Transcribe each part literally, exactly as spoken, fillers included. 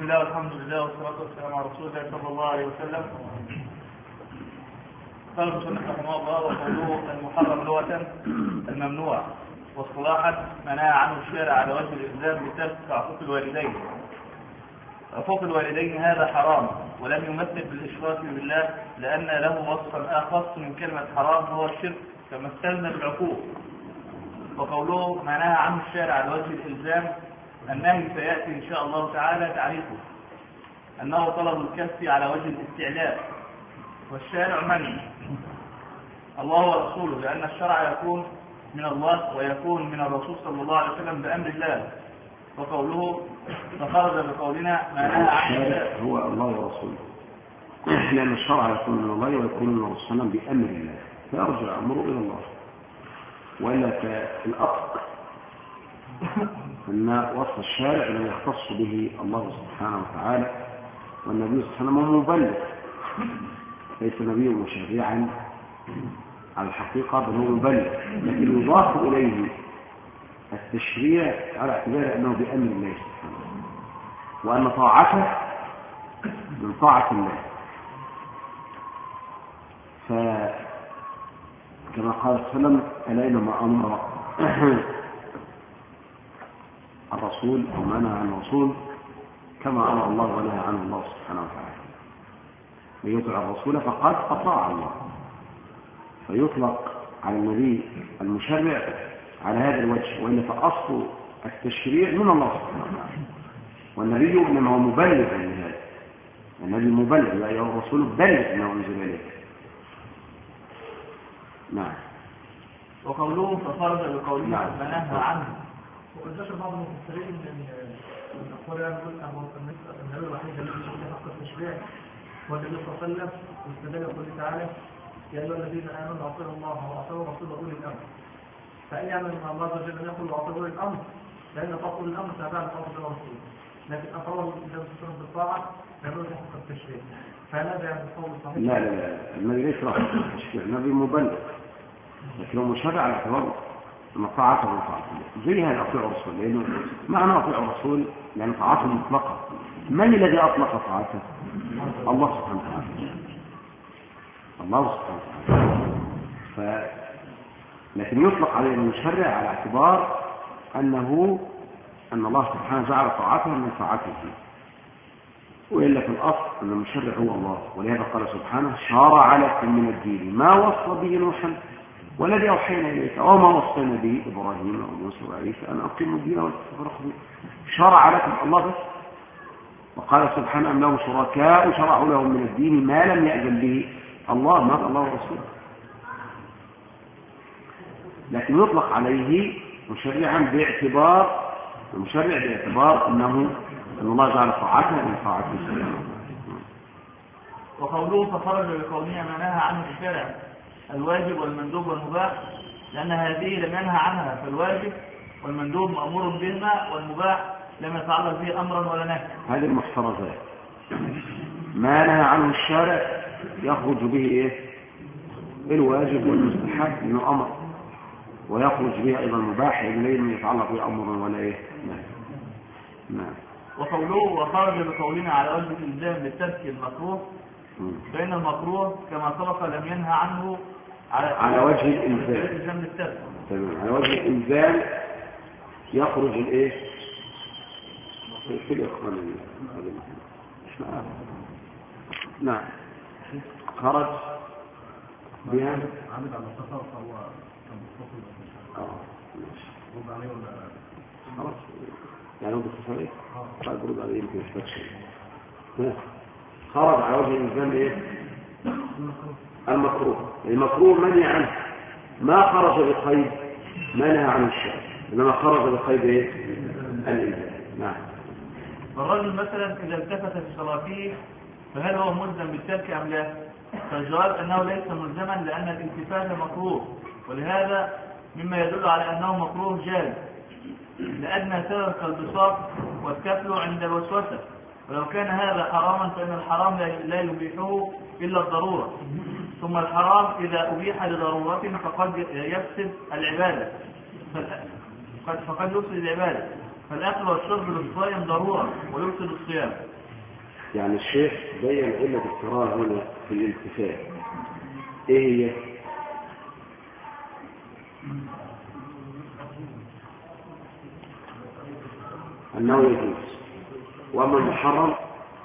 الله والحمد لله والصلاة والسلام على رسول الله صلى الله عليه وسلم. قال المصنف رحمه الله: وقوله المحرم لغة الممنوع، واصطلاحا ما نهى عنه الشارع على وجه الإلزام بترك عقوق الوالدين. عقوق الوالدين هذا حرام، ولم يمثل بالإشراك بالله، لأن له وصفا أخص من كلمة حرام هو الشرك، كما استلزم العقوق. وقوله ما نهى عنه الشارع على وجه الإلزام، النهي سيأتي إن شاء الله تعالى تعريفه أنه طلب الكف على وجه الاستعلاء، والشارع منع الله ورسوله، لأن الشرع يكون من الله ويكون من الرسول صلى الله عليه وسلم بأمر الله. وقوله فخرج بقولنا ما نهى عنه الشارع هو الله ورسوله، لأن الشرع يكون من الله ويكون من الرسول صلى الله عليه وسلم بأمر الله، فيرجع أمره إلى الله. وإلا فالأصل أن وصف الشارع لم يختص به الله سبحانه وتعالى، والنبي صلى الله عليه وسلم هو مبلغ، ليس نبي مشرعا على الحقيقة، بل هو مبلغ، لكن يضاف إليه التشريع على اعتبار أنه بأمر الله سبحانه، وأن طاعته من طاعة الله. فكما قال صلى الله عليه وسلم: ألا إنما أمر الرسول أو ما نهى عن الرسول كما أمر الله ونهى عنه الله سبحانه وتعالى. من يطع الرسول فقد أطاع الله، فيطلق على النبي المشرع على هذا الوجه، وإلا فأصل التشريع من الله سبحانه وتعالى، والنبي إنما هو مبلغ لهذا، النبي مبلغ، يا أيها الرسول بلغ ما أنزل إليك. نعم. وقوله فخرج بقوله نعم. ما نهى عنه. وانتشر بعض المفسرين من الأقوال يقول أن النبي الوحيد الذي يشرع حق التشريع هو النبي صلى الله عليه وسلم، واستدل قوله تعالى: يا أيها الذين آمنوا أطيعوا الله وأطيعوا الرسول وأولي الأمر. فأي يعمل مع الله عز وجل يقول وأطيعوا أولي الأمر، لأن أولي الأمر تابع لقول الرسول، لكن أطاعوا النبي صلى بالطاعة يعملون حق التشريع. فهذا يعني القول الصحيح؟ لا لا لا، النبي ليس حق التشريع، النبي مبلغ، لكن هو مشرع على اعتبار أن طاعته من طاعة الله، زي هذا أطيع الرسول، لأنه معنى أطيع الرسول يعني طاعته مطلقة. من الذي أطلق طاعته؟ الله سبحانه وتعالى، الله سبحانه وتعالى. ف... لكن يطلق عليه المشرع على اعتبار أنه أن الله سبحانه جعل طاعته من طاعته، وإلا في الأصل أن المشرع هو الله. ولهذا قال سبحانه: شرع لكم من الدين ما وصى به نوحا والذي أوحينا إليك وما وصينا به إبراهيم وموسى وعيسى أن أقيموا الدين ولا تفرقوا فيه. شرع لكم الله بس. وقال سبحانه: أم لهم شركاء شرعوا لهم من الدين ما لم يأذن به الله، ما الله ورسوله. لكن يطلق عليه مشرعا باعتبار المشرع باعتبار أنه أن الله جعل طاعته من طاعته سبحانه. وقوله فخرج بقولنا ما نهى عنه الشارع الواجب والمندوب والمباح، لأن هذه لم ينهى عنها، فالواجب والمندوب مأمور بهما، والمباح لم يتعلق به أمرا ولا نهي. هذه المحترزات ما نهى عنه الشارع يخرج به إيه؟ الواجب والمستحب من أمر، ويخرج به أيضا المباح إليه من يتعلق به أمر ولا إيه؟ نعم. نعم. وقوله وخرج بقولنا على وجه الإلزام بالترك المكروه، فإن المكروه كما سبق لم ينهى عنه على, على وجه الإلزام بالترك. تمام. على وجه الإلزام يخرج الإيه؟ في الإخوان. نعم. خرج بها عامل على السفر فهو اه ماشي. خلاص يعني هو باختصار ايه؟ بعد برد عليه يمكن يحتاج شيء. خرج على وجه الإلزام ايه؟ المكروه. المكروه منهي عنه، ما خرج بقيد ما نهى عنه الشرع، انما خرج بقيد ايه؟ الإلزام. نعم. والرجل مثلا إذا التفت في صلاته فهل هو ملزم بالترك أم لا؟ فالجواب أنه ليس ملزما، لأن الالتفات مكروه، ولهذا مما يدل على أنه مكروه جاز، لأدنى سبب كالبساط والكفل عند الوسوسة. ولو كان هذا حراما فإن الحرام لا يبيحه إلا الضرورة، ثم الحرام إذا أبيح لضرورة فقد يفسد العبادة فقد يفسد العبادة فالأكل والشرب للصائم ضرورة ويفسد الصيام. يعني الشيخ بين علة الكراهة هنا في الالتفات. ايه هي؟ أنه يجوز، وأما المحرم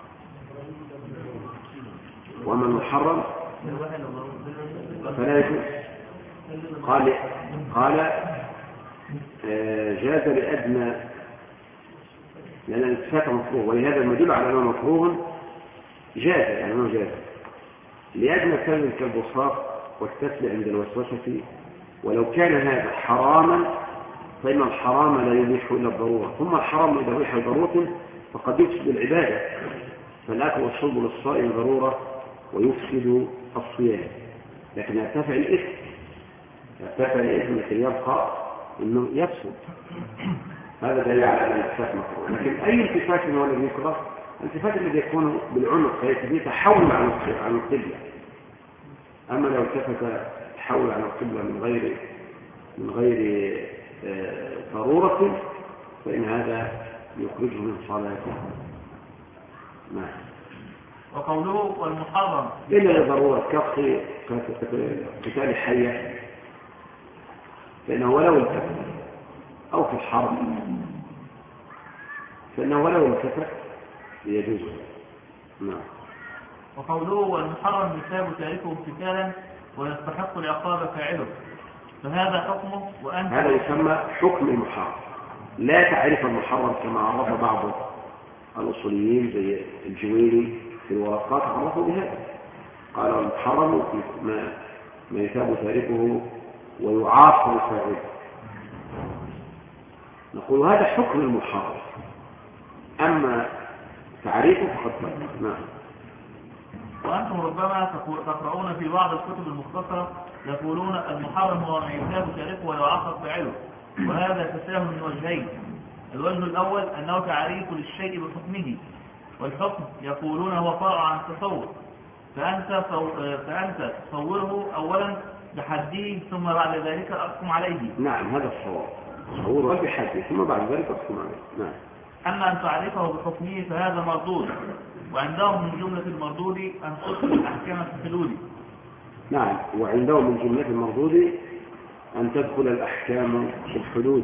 وأما المحرم فلا يجوز. قال قال جاز لأدنى، لأن الالتفات مكروه، ولهذا المدل على أنه مكروه جاز، يعني أنه جاز لأدنى كلمة كالبصاق والتسل عند الوسوسة. ولو كان هذا حراما فإن الحرام لا يبيح إلا الضرورة، ثم الحرام إذا أبيح ضرورة فقد يفسد العبادة، فالأكل والشرب للصائم ضرورة ويفسد الصيام، لكن يرتفع الإثم يرتفع الإثم لكن يبقى إنه يفسد. هذا دليل على أن الالتفات مكروه. لكن أي التفات هو الذي يكره؟ الالتفات الذي يكون بالعنق فيه تحول عن القبلة. أما لو التفت تحول عن القبلة من غير من غير ضرورة فإن هذا يخرجه من صلاته. نعم. وقوله والمحرم إلا لضرورة كقتل قتال حية، فإنه ولو التفت، أو في الحرب فإنه ولو التفت يجوز. نعم. وقوله والمحرم يثاب تاركه امتثالا ويستحق العقاب فاعله، فهذا حكمه. وأنت هذا يسمى حكم المحرم، لا تعرف المحرم كما عرف بعض الأصوليين زي الجويني في الورقات عرفوا بهذا، قال المحرم ما, ما يثاب تاركه ويعاقب فاعله. نقول هذا حكم المحرم، أما تعريفه فقد طلق. نعم. وأنتم ربما تقرؤون في بعض الكتب المختصرة يقولون المحرم هو ما يثاب تاركه ويعاقب فاعله، وهذا تساهل من وجهين. الوجه الأول أنه تعريف للشيء بحكمه، والحكم يقولون هو فرع عن التصور، فأنت فأنت تصوره أولا بحده ثم بعد ذلك أحكم عليه. نعم هذا الصواب، تصوره بحده ثم بعد ذلك أحكم عليه. نعم. أما أن تعرفه بحكمه فهذا مردود، وعندهم من جملة المردود أن تدخل الأحكام في الحدود. نعم، وعندهم من جملة المردود أن تدخل الأحكام في الحدود،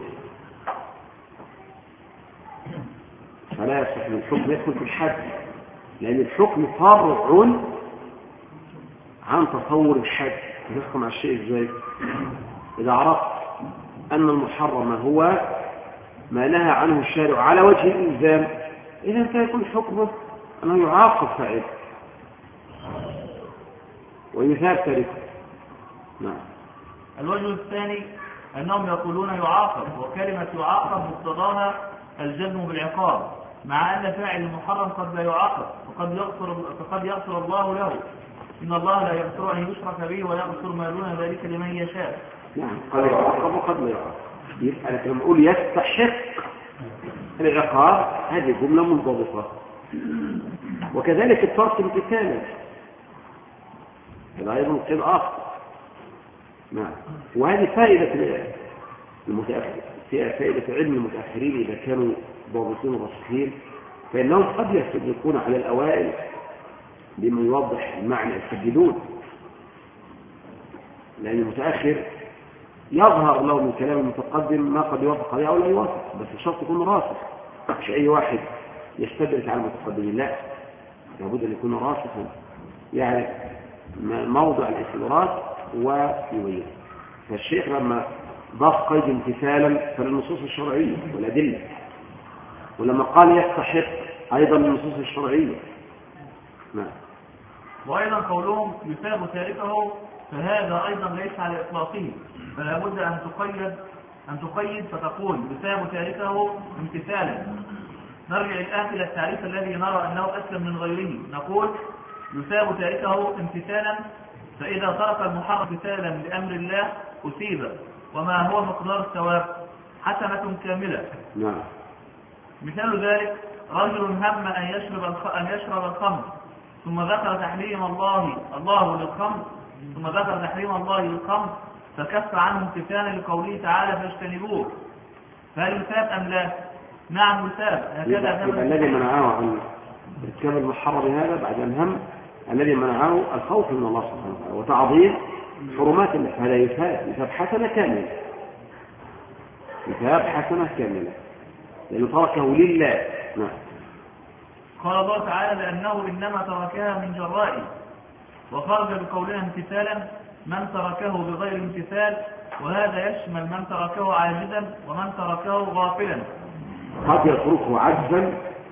فلا يصح من الحكم يدخل في الحد، لأن الحكم فرع عن تصور الحد. تحكم على الشيء ازاي؟ إذا عرفت أن المحرم هو ما نهى عنه الشارع على وجه الإلزام، إذا سيكون حكمه أنه يعاقب فاعله ويثاب تاركه. نعم. الوجه الثاني أنهم يقولون يعاقب، وكلمة يعاقب مقتضاها الجزم بالعقاب، مع أن فاعل المحرم قد لا يعاقب، وقد يغفر فقد يغفر الله له، إن الله لا يغفر أن يشرك به ويغفر ما دون ذلك لمن يشاء. نعم، قد يعاقب وقد لا يعاقب. يبقى لما نقول يستحق العقاب هذه جملة منضبطة، وكذلك الترك امتثالا هذا أيضا قيد آخر. نعم. وهذه فائدة المتأخر، فائدة علم المتأخرين إذا كانوا ضابطين وراسخين، فإنهم قد يستدركون على الأوائل بما يوضح المعنى يستجدون، لأن المتأخر يظهر له من كلام المتقدم ما قد يوافق عليه أو لا يوافق، بس الشرط يكون راسخ، مش أي واحد يستدرك على المتقدمين، لا، لابد أن يكون راسخا يعني موضع الاستدراك ويبين. فالشيخ لما ضاف قيد امتثالا فللنصوص الشرعية والأدلة، ولما قال يستحق أيضا للنصوص الشرعية. نعم. وأيضا قولهم يثاب تاركه فهذا أيضا ليس على إطلاقه، فلا بد أن تقيد أن تقيد فتقول يثاب تاركه امتثالا. نرجع الآن إلى التعريف الذي نرى أنه أسلم من غيره، نقول يثاب تاركه امتثالا، فإذا ترك المحرم امتثالا لأمر الله أثيب، وما هو مقدار الثواب؟ حسنة كاملة. نعم. مثال ذلك رجل هم أن يشرب أن يشرب الخمر، ثم ذكر تحريم الله الله للخمر ثم ذكر تحريم الله للخمر فكف عنه امتثالا لقوله تعالى فاجتنبوه، فهل يثاب أم لا؟ نعم يثاب. هكذا الذي منعه عن ارتكاب المحرم هذا بعد الهم الذي منعه الخوف من الله سبحانه وتعالى وتعظيم حرمات الله، فهذا يثاب يثاب حسنة كاملة، يثاب حسنة كاملة لأنه تركه لله. نعم. قال الله تعالى لأنه إنما تركها من جرائي، وخرج بقولنا امتثالا من تركه بغير امتثال، وهذا يشمل من تركه عاجزا ومن تركه غافلا. قد يتركه عجزا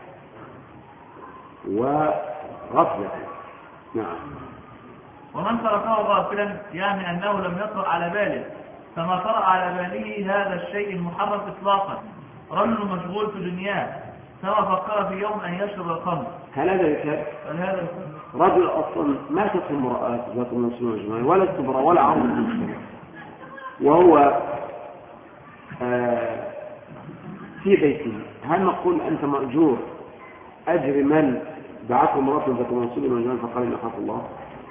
وغفلة. نعم. ومن تركه غافلا يعني أنه لم يطرأ على باله، فما طرأ على باله هذا الشيء المحرم إطلاقا. رجل مشغول في دنياه فما فكر في يوم أن يشرب الخمر، هل هذا يكاد؟ هل هذا يكاد؟ رجل أصلا ما تكون امرأة ذات المسلمين أجمعين ولا كبرى ولا عرض المجتمع، وهو آه في بيته، هل نقول أنت مأجور أجر من دعته امرأة ذات المسلمين أجمعين فقال إن أخاف الله؟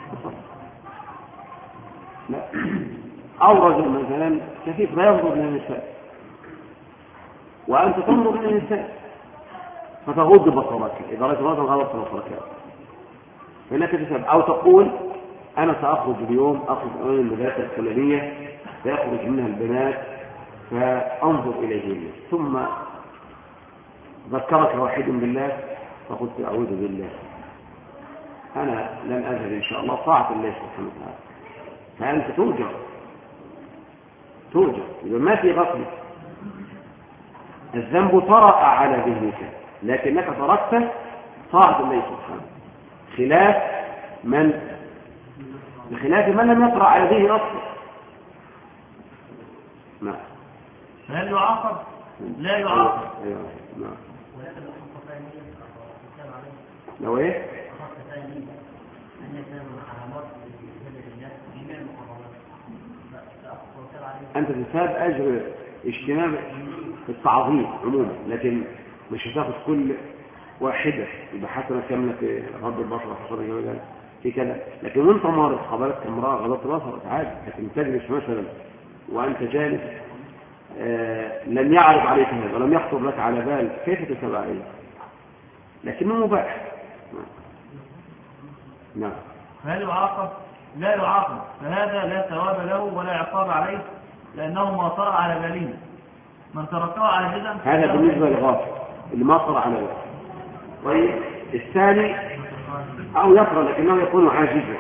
لا. أو رجل مثلا كفيف لا ينظر للنساء وأنت تنظر للنساء فتغض بصرك، إذا رأيت امرأة غضبت بصرك فإنك تسأل. أو تقول أنا سأخرج اليوم أخرج أمام المدارس الفلانية فيخرج منها البنات فأنظر إليهن، ثم ذكرك واحد بالله فقلت أعوذ بالله أنا لن أذهب إن شاء الله طاعة الله سبحانه وتعالى، فأنت توجر توجر إذا ما في غفلة. الذنب طرأ على ذهنك لكنك تركت طاعة الله سبحانه، خلاف من بخلاف من لم يطرأ على ذهنه أصلا. نعم. هل يعاقب؟ لا يعاقب. أيوة. نعم. لو إيه؟ أنت تثاب أجر اجتناب التعظيم عموما، لكن مش هتاخد كل واحدة يبقى حسنة كاملة في غض البصر وحصول الجوال في كذا، لكن وانت مارس قبلت امرأة غضبت بصرك عادي، لكن تجلس مثلا وأنت جالس آه لم يعرض عليك هذا ولم يخطر لك على بال كيف تتبع عليه، لكنه مباح. نعم. هل يعاقب؟ لا يعاقب، فهذا لا ثواب له ولا عقاب عليه لأنه ما طرأ على باله. من تركه عاجزا هذا بالنسبة للغافل اللي ما طرأ على باله. طيب الثاني أو يطرأ لكنه يكون عاجزا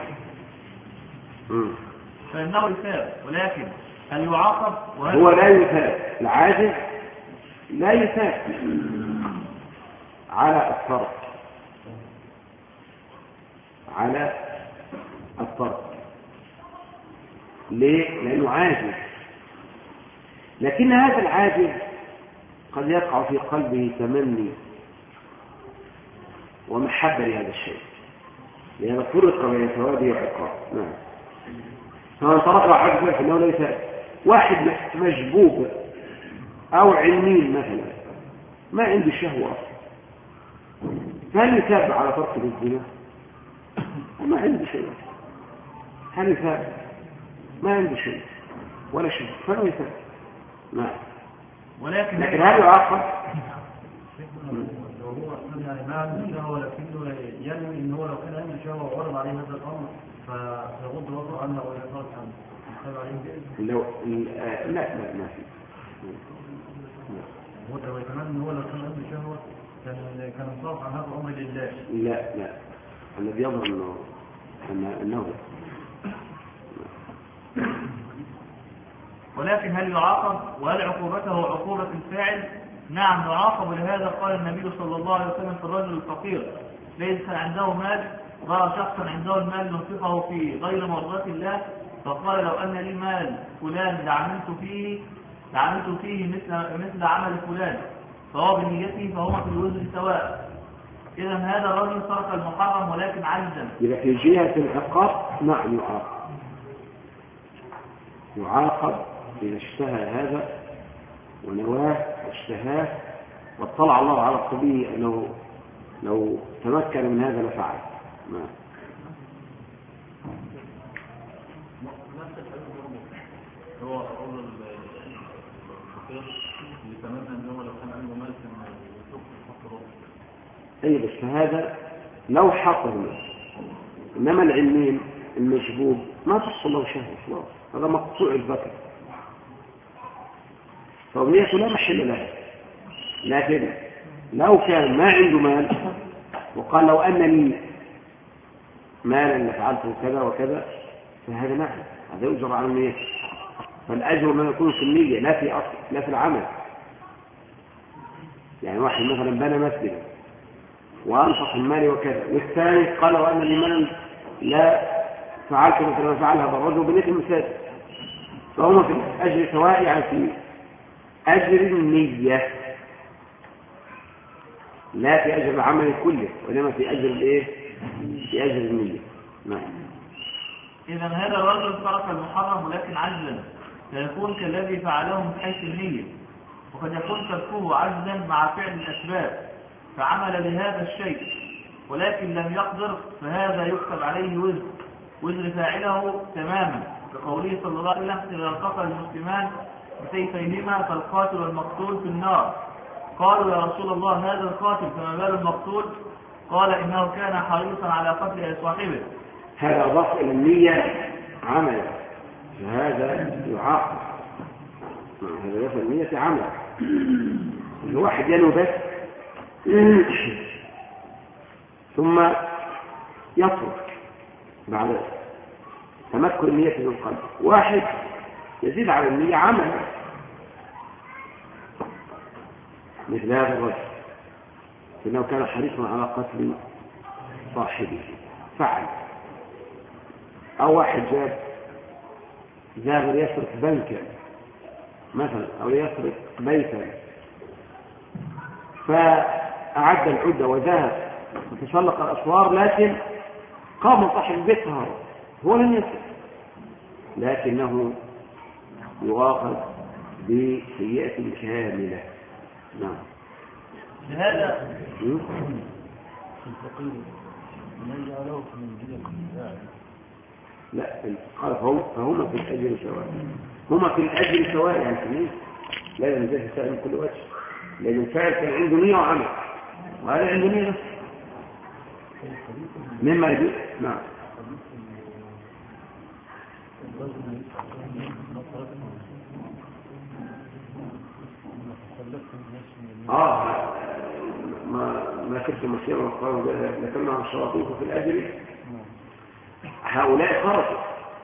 فإنه يثاب، ولكن هل يعاقب؟ هو لا يثاب، العاجز لا يثاب على الطرف على الطرف ليه؟ لأنه عاجز، لكن هذا العاجز قد يقع في قلبه تمني ومحبة لهذا الشيء، لأنه فرق بين ثوابه وعقابه. نعم. فمن ترك عجزا فإنه ليس واحد مجبوب أو علمين مثلا ما عنده شهوة أصلا، هل يثاب على ترك الزنا؟ ما عنده شيء. هل يثاب؟ ما عنده شيء ولا شيء فلا يثاب. نعم. ولكن لكن هل يعاقب؟ لو هو يعني ما عنده شهوة لكنه ينوي ان هو لو كان عنده شهوة وعرض عليه هذا الامر فيغض بصره عنه ولا يترك عنه يثاب عليه؟ لو لا لا ما في. هو لو يتمنى ان هو لو كان عنده شهوة كان كان انصاف عن هذا الامر لله. لا لا الذي يظهر انه انه ولكن هل يعاقب وهل عقوبته عقوبة الفاعل؟ نعم يعاقب، لهذا قال النبي صلى الله عليه وسلم في الرجل الفقير ليس عنده مال ورأى شخصا عنده المال ينفقه في غير مرضات الله فقال لو أن لي مال فلان لعملت فيه لعملت فيه مثل مثل عمل فلان فهو بنيته فهما في الوزن سواء. إذا هذا الرجل ترك المحرم ولكن عجزا. إذا في جهة العقاب نعم يعاقب يعاقب إذا اشتهى هذا ونواه واشتهاه واطلع الله على الصبي أنه لو تمكن من هذا لفعل. نعم. هو الرجل الفقير اللي تمنى ان هو لو كان عنده مال كان يشوف الفقر. أي بس هذا لو حقه. إنما العلمين المشبوب ما تحصل له شهوة خلاص، هذا مقطوع الذكر، فضيته لا محل لها. لكن لو كان ما عنده مال وقال لو أن لي مالا لفعلته كذا وكذا فهذا نعم، هذا يجرى على النية. فالأجر ما يكون في النية لا في أصل لا في العمل. يعني واحد مثلا بنى مسجدا وأنفق المال وكذا، والثاني قال وأن لي مالا لا فعلت مثل ما فعل هذا الرجل بنية المساجد، فهما في الأجر سواء، يعني في أجر النية لا في أجر العمل كله، وإنما في أجر الإيه؟ في أجر النية. نعم. إذا هذا الرجل ترك المحرم ولكن عجزا، فيكون كالذي فعله من حيث النية، وقد يكون تركه عجزا مع فعل الأسباب فعمل بهذا الشيء ولكن لم يقدر، فهذا يكتب عليه وزر وزر فاعله تماما، كقوله صلى الله عليه وسلم: إذا التقى المسلمان بسيفيهما فالقاتل والمقتول في النار. قالوا: يا رسول الله هذا القاتل فما بال المقتول؟ قال: إنه كان حريصا على قتل صاحبه. هذا أضاف إلى النية عملا، فهذا يعاقب. هذا يضاف إلى النية عملا. الواحد ينوي بس ثم يترك بعد تمكن النية من القلب. واحد يزيد على النية عملا مثل هذا الرجل، إنه كان حريصا على قتل صاحبه فعل. أو واحد جاب ذهب يسرق بنكا مثلا أو يسرق بيتا، فأعد العدة وذهب وتسلق الأسوار، لكن قام صاحب البيت هذا هو لم يسرق، لكنه يؤاخذ بسيئة كاملة. نعم. لهذا لا قال فهما في الأجر سواء، هما في الأجر سواء، يعني لا ينزل سائل من كل وجه، لأن الفاعل كان عنده نية وعمل، وهذا عنده نية نفسه مما يجب. نعم. آه ما ما كنت مسيرا وقالوا لكنا عن الشواطيف في الأجر، هؤلاء خرجوا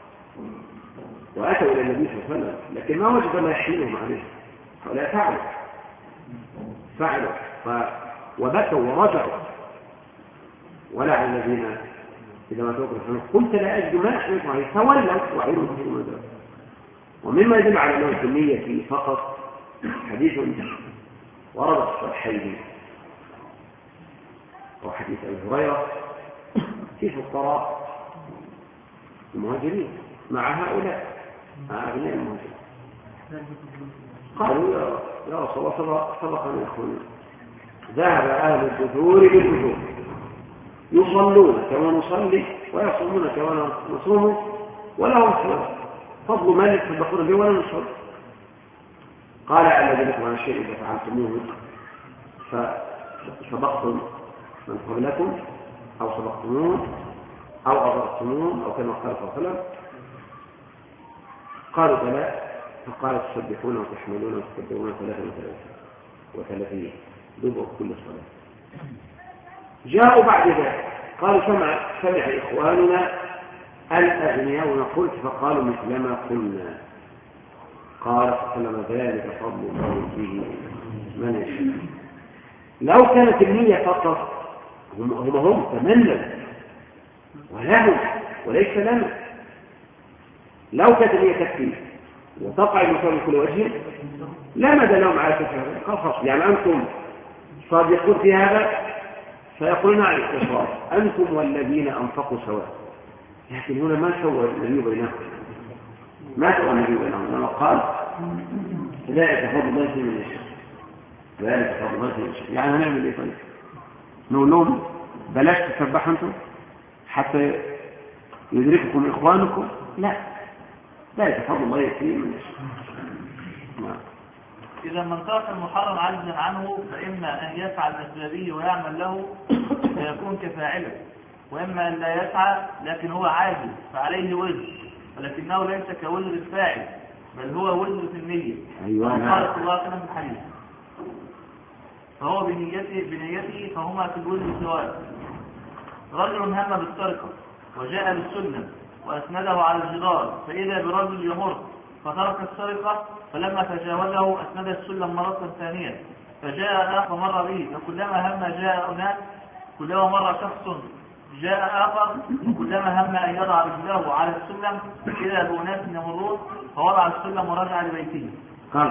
وأتوا إلى النبي صلى الله عليه وسلم، لكن ما وجد ما يحملهم عليه. هؤلاء فعلوا فعلوا ف... وبكوا ورجعوا، ولا على الذين إذا ما توقف قلت لا أجد ما أحملكم عليه تولوا وعيروا كثير من ذلك. ومما يدل على أنه النية فيه فقط حديث ورد في الصحيحين وحديث أبي هريرة في فقراء المهاجرين مع هؤلاء مع أبناء المهاجرين، قالوا يا رسول الله سبقنا أخونا ذهب أهل الدثور بالدثور يصلون كما نصلي ويصومون كما نصوم ولهم فضل ما يتصدقون به ولا نصلي. قال الذي لكم عن الشيء إذا فعلتموه فسبقتم من قبلكم أو سبقتموه أو أضرتموه أو كما قال صلى الله عليه وسلم. قالوا بلى، فقال تسبحون وتحملون وتكبرون ثلاثة وثلاثة وثلاثين دبر كل صلاة. جاءوا بعد ذلك قالوا سمع سمع إخواننا الأغنياء ونقلت، فقالوا مثل ما قلنا. قال فسلم ذلك فضل الله فيه من يشاء. لو كانت النية فقط هم هم, هم تمنوا ولهم وليس لنا، لو كانت النية تكفي وتقع المسار من كل وجه لا مدى لهم على تفهم قصص. يعني أنتم صادقون في هذا فيقولون عن الإصرار أنتم والذين أنفقوا سواء، لكن هنا ما سوى النبي بينهم، ما سوى النبي بينهم، لما قال ذلك فضل الله فيه من يشاء، ذلك فضل الله فيه من يشاء. يعني هنعمل ايه طيب؟ نقول لهم بلاش تسبحوا انتم حتى يدرككم إخوانكم؟ لا، ذلك فضل الله فيه من يشاء. إذا من ترك المحرم عجزا عنه فإما أن يفعل بأسبابه ويعمل له فيكون كفاعله، وإما أن لا يسعى لكن هو عاجز فعليه وزر، ولكنه ليس كوزر الفاعل بل هو وزر في النية. أيوة قال صلى الله عليه وسلم في الحديث فهو بنيته, بنيته فهما في الوزر سواء. رجل هم بالسرقة وجاء بالسلم وأسنده على الجدار، فإذا برجل يمر فترك السرقة، فلما تجاوزه أسند السلم مرة ثانية، فجاء آخر مر به، فكلما هم جاء أناس، كلما مر شخص جاء آخر، وكلما هم أن يضع رجله على السلم إذا بأناس يمرون، فوضع السلم ورجع لبيته. قال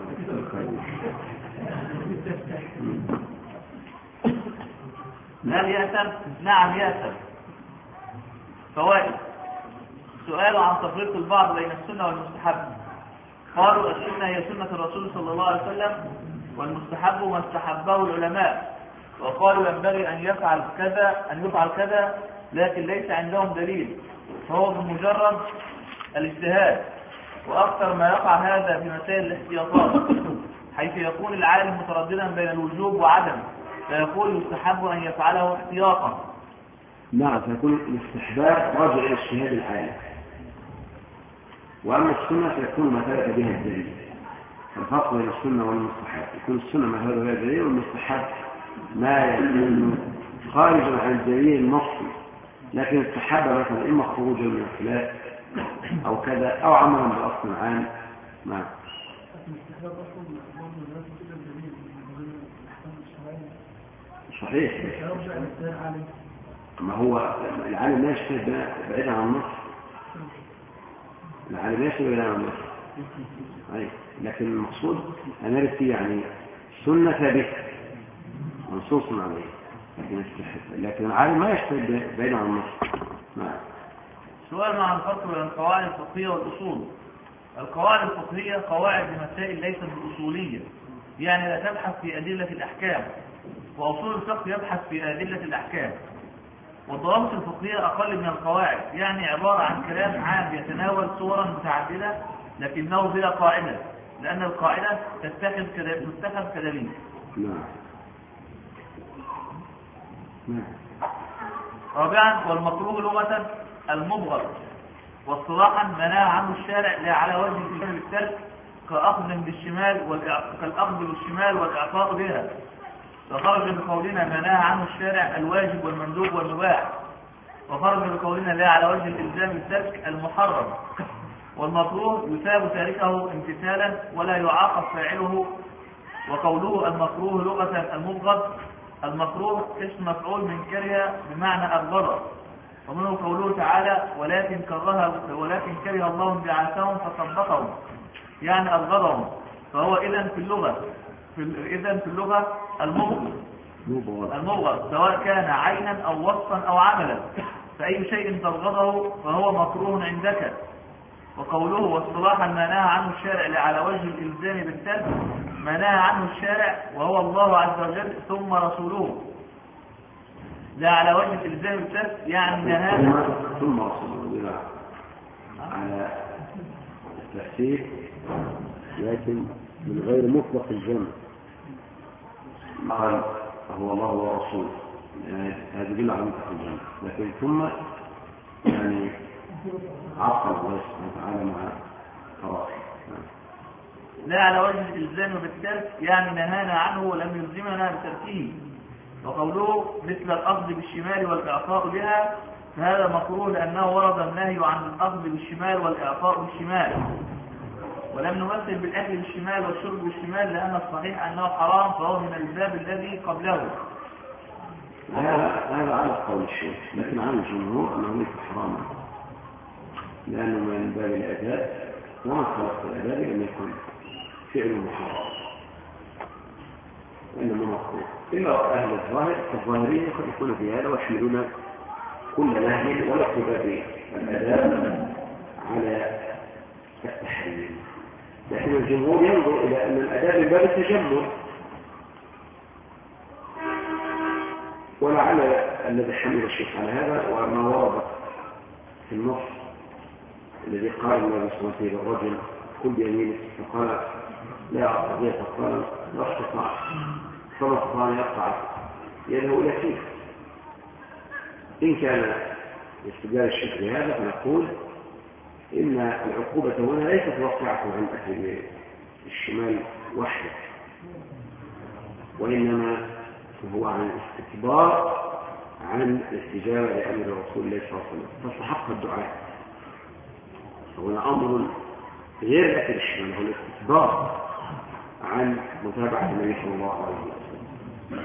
هل يأثم؟ نعم يأثم. فوائد: سؤال عن تفريق البعض بين السنة والمستحب. قالوا السنة هي سنة الرسول صلى الله عليه وسلم، والمستحب ما استحبه العلماء، وقالوا ينبغي أن يفعل كذا أن يفعل كذا لكن ليس عندهم دليل، فهو بمجرد الاجتهاد. وأكثر ما يقع هذا في مسائل الاحتياطات، حيث يكون العالم مترددا بين الوجوب وعدم، فيقول يستحب أن يفعله احتياطا. نعم، فيكون الاستحباب راجع إلى اجتهاد العالم، وأما السنة فيكون ما ثبت بها الدليل. الفرق بين السنة والمستحب: يكون السنة ما ثبت بها الدليل، والمستحب ما يكون خارجا عن الدليل النصي، لكن استحب مثلا إما خروجا من الخلاف أو كذا، أو عملا بأصل عام. نعم. صحيح. ما هو العالم لا يشتهد بعيدا عن النص، العالم لا يشتهد بعيدا عن النص، أي لكن المقصود أن يرد يعني سنة ثابتة منصوص عليه، لكن لكن العالم ما يشتهد بعيدا عن النص. نعم. سؤال مع الفرق بين القواعد الفقهية والأصول. القواعد الفقهية قواعد لمسائل ليست بأصولية، يعني لا تبحث في أدلة الأحكام، وأصول الفقه يبحث في أدلة الأحكام. والضوابط الفقهية أقل من القواعد، يعني عبارة عن كلام عام يتناول صورا متعددة لكنه بلا قاعدة، لأن القاعدة تتخذ تتخذ كدليل. نعم. نعم. رابعا: والمكروه لغة المبغض، واصطلاحا ما نهى عنه الشارع لا على وجه الإلزام بالترك، كأخذ بالشمال كالأخذ بالشمال والإعطاء بها، فخرج بقولنا ما نهى عنه الشارع الواجب والمندوب والمباح، وخرج بقولنا لا على وجه الإلزام بالترك المحرم. والمكروه يثاب تاركه امتثالا ولا يعاقب فاعله. وقوله المكروه لغة المبغض، المكروه اسم مفعول من كره بمعنى أبغض، ومنه قوله تعالى ولكن كره ولكن كره الله انبعاثهم فثبطهم، يعني أبغضهم، فهو إذن في اللغة في إذن في اللغة المبغض المبغض سواء كان عينا أو وصفا أو عملا، فأي شيء تبغضه فهو مكروه عندك. وقوله واصطلاحا ما نهى عنه الشارع لا على وجه الإلزام بالترك، ما نهى عنه الشارع وهو الله عز وجل ثم رسوله، لا على وجه الإلزام بالترك يعني نهى ثم رسوله على التحسين، لكن من غير مطلق الجمع. قال هو الله ورسوله، يعني هذا يدل على مطلق الجمع، لكن ثم يعني عقل الله سبحانه وتعالى مع فراغ. لا على وجه الإلزام بالترك يعني نهانا عنه ولم يلزمنا بتركه. وقوله مثل الأخذ بالشمال والإعطاء بها، فهذا مكروه لأنه ورد النهي عن الأخذ بالشمال والإعطاء بالشمال، ولم نمثل بالأكل بالشمال والشرب بالشمال، لأن الصحيح أنه حرام، فهو من الباب الذي قبله. هذا على قول الشيخ، لكن عن الجمهور أنه ليس حراما، لأنه من باب الأداء، وما خلق الأداء أن يكون فعل محرم، وإنما مكروه. إلا أهل الظاهر الظاهرية يكون في هذا ويحملون كل نهي ولا اقتضاء الأداء على التحريم، لكن الجمهور ينظر إلى أن الأداء من باب التجمل، ولعل الذي حمل الشيخ على هذا وما ورد في النص الذي قال النبي صلى الله عليه وسلم الرجل كل بيمينه فقال لا أستطيع، فقال لا استطاع، فما استطاع أن يقطع يده إلى كيف. إن كان استدلال الشرك بهذا فنقول إن العقوبة هنا ليست واقعة عن أهل الشمال وحده، وإنما هو عن الاستكبار عن الاستجابة لأمر رسول الله صلى الله عليه وسلم، فاستحق الدعاء. فهنا أمر غير أهل الشمال، هو الاستكبار عن متابعة النبي صلى الله عليه وسلم.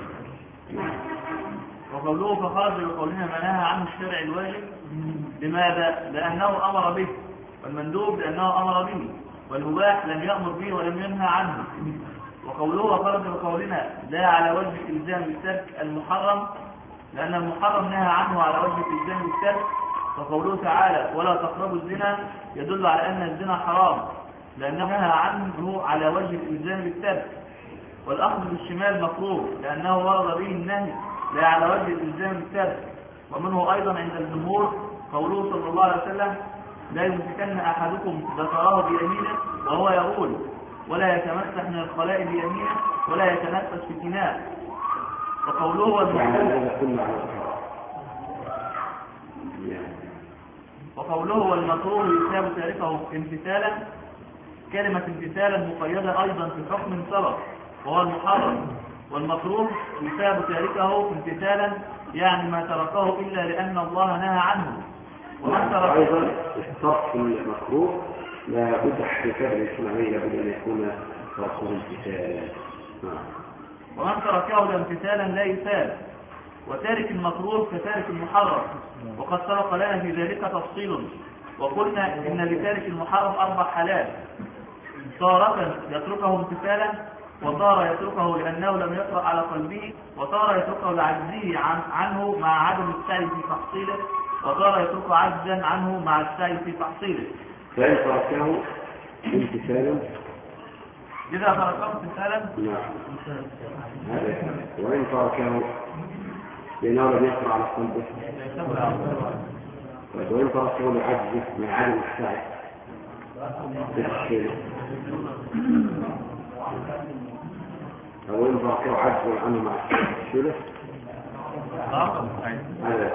وقوله فخرج بقولنا ما نهى عنه الشرع الواجب. لماذا؟ لأنه أمر به، والمندوب لأنه أمر به، والمباح لم يأمر به ولم ينهى عنه. وقوله وخرج بقولنا لا على وجه الإلزام بالترك المحرم، لأن المحرم نهى عنه على وجه الإلزام بالترك. وقوله تعالى ولا تقربوا الزنا يدل على أن الزنا حرام، لأنه نهى عنه على وجه الإلزام بالترك. والأخذ بالشمال مكروه، لأنه ورد به النهي لا على وجه الإلزام بالترك. ومنه أيضا عند الجمهور قوله صلى الله عليه وسلم لا يمسكن أحدكم ذكره بيمينه وهو يقول ولا يتمسح من الخلاء بيمينه ولا يتنفس في كناء. وقوله والمكروه وقوله والمكروه يثاب تاركه امتثالا، كلمة امتثالا مقيدة أيضا في حكم سبق وهو المحرم. والمكروه يثاب تاركه امتثالا يعني ما تركه إلا لأن الله نهى عنه. ومن ترك أيضا الصرف المكروه لا بد حقيقة الإسلامية لابد أن يكون تركه امتثالا. ومن تركه امتثالا لا يثاب. وتارك المكروه كتارك المحرم، وقد سبق لنا في ذلك تفصيل. وقلنا إن لتارك المحرم أربع حالات: تارة يتركه امتثالا، وتارة يتركه لأنه لم يقرأ على قلبه، وتارة يتركه لعجزه عن عنه مع عدم السعي في تحصيله، وتارة يتركه عجزا عنه مع السعي في تحصيله. فإن تركه امتثالا إذا تركه امتثالا نعم هذا، وإن تركه لأنه لم يقرأ على قلبه، وإن تركه لعجزه مع عدم السعي في تحصيله، أو إن تركه عجزا عنه مع السعي في تحصيله هذا.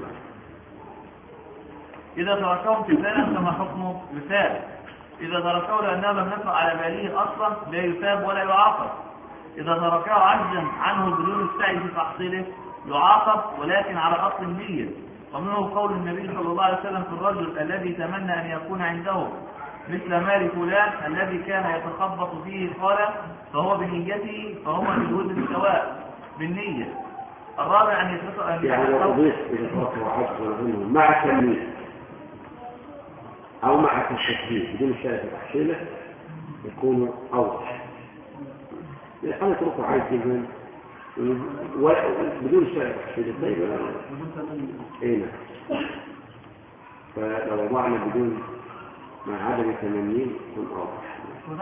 إذا تركه امتثالا كما حكمه مثال. إذا تركه لأنه لم يقرأ على باله أصلا لا يثاب ولا يعاقب. إذا تركه عجزا عنه بدون السعي في تحصيله يعاقب ولكن على أصل النية. ومنه قول النبي صلى الله عليه وسلم في الرجل الذي تمنى أن يكون عنده مثل مال فلان الذي كان يتخبط فيه قال فهو بنيته فهما بالوزن سواء بالنية. الرابع أن يترك يعني لو أضيف إذا تركه عجزا عنه مع تمييز أو مع التشكيل بدون السعي في تحصيله يكون أوضح. أنا أتركه عاجزا بدون السعي في تحصيله طيب أي نعم. فلو وضعنا بدون مع عدم تمنيه يكون أوضح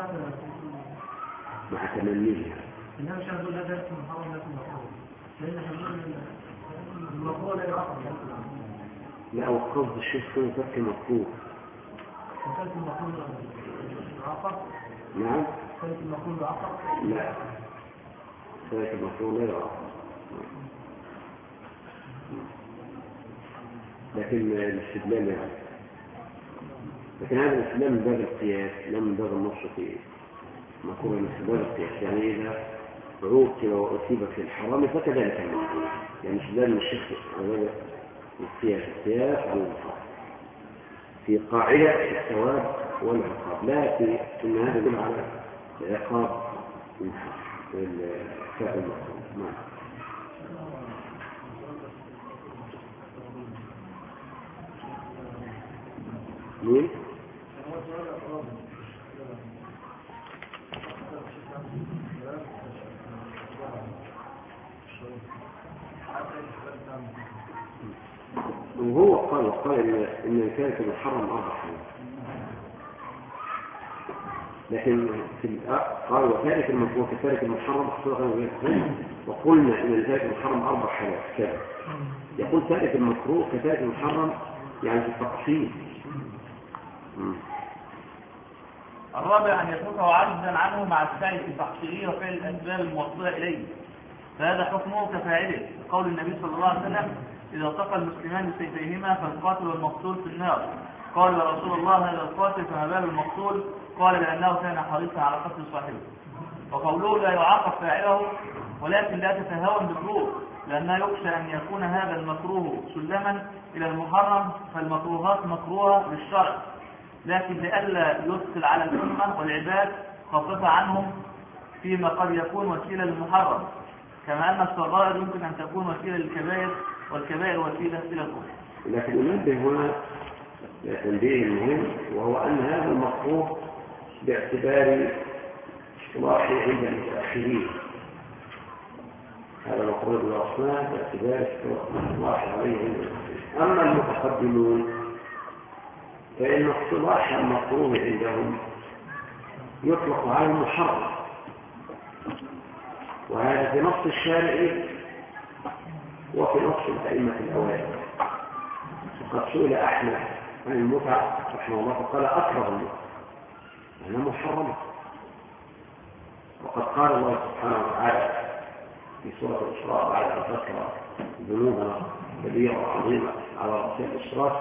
مع تمنيه. إنما مش هنقول هذا اسم محرم لكن مكروه، لأن هنقول المكروه لا يعقب. لا أو قصد الشيخ كان ترك مكروه. وكانت المكروه يعقب؟ نعم. كانت المكروه يعقب؟ لا. كانت المكروه لا يعقب. لكن الاستدلال يعني. لكن هذا الاستدلال من باب القياس لا من باب النص في مكروه من باب القياس. يعني إذا عوقب وأصيب في الحرام فكذلك المكروه. يعني استدلال من الشيخ على القياس القياس على الحرام في قاعدة الثواب والعقاب، لا في إن هذا يدل على العقاب والفعل المكروه. نعم. مين؟ وهو قال قال إن إن الكارثة محرم أربع حالات، لكن في قال وكارثة المكروه ككارثة المحرم وقلنا إن الكارثة المحرم أربع حالات كذا. يقول كارثة المكروه ككارثة المحرم يعني في التقسيم. الرابع أن يتركه عجزا عنه مع السعي في تحصيله وفعل الأسباب الموصلة إليه، فهذا حكمه كفاعله، قول النبي صلى الله عليه وسلم: إذا التقى المسلمان بسيفيهما فالقاتل والمقتول في النار. قال: يا رسول الله هذا القاتل فما بال المقتول؟ قال: لأنه كان حريصا على قتل صاحبه. وقوله: لا يعاقب فاعله ولكن لا تتهاون بالمكروه، لأنه يخشى أن يكون هذا المكروه سلما إلى المحرم، فالمكروهات مكروهة للشرع، لكن لئلا يثقل على الأمة والعباد خفف عنهم فيما قد يكون وسيلة للمحرم، كما أن الصغائر يمكن أن تكون وسيلة للكبائر والكبائر وسيلة إلى الكفر. لكن ننبه هنا تنبيه مهم، وهو أن هذا المكروه باعتبار اصطلاحه عند المتأخرين، هذا المكروه بالأصناف باعتبار اصطلاحه عليه عند المتأخرين. أما المتقدمون فإن اصطلاح المكروه عندهم يطلق على المحرم، وهذا في نص الشارع وفي نص الأئمة الأوائل. وقد سئل أحمد عن المتعة رحمه الله فقال: أكره المتعة أنا محرمة. وقد قال الله سبحانه وتعالى في سورة الإسراء بعد أن ذكر ذنوبا كبيرة وعظيمة على رأس الإسراف،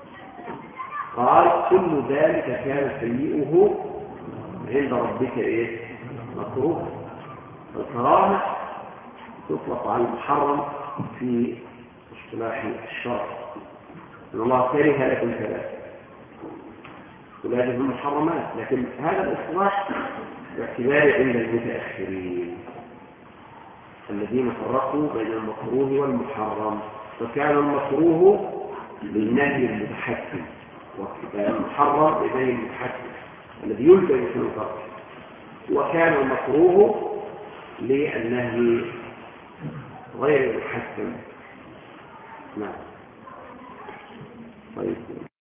قال: كل ذلك كان سيئه عند ربك إيه؟ مكروه. الكرامة تطلق على المحرم في اصطلاح الشرع، ان الله كره لكم ثلاثة ولازم المحرمات، لكن هذا الاصطلاح باعتبار عند المتأخرين الذين فرقوا بين المكروه والمحرم، فكان المكروه للنهي المتحكم، وكان المحرم للنهي المتحكم الذي يلزم في الفرق، وكان المكروه للنهي غير المتحكم. نعم. طيب.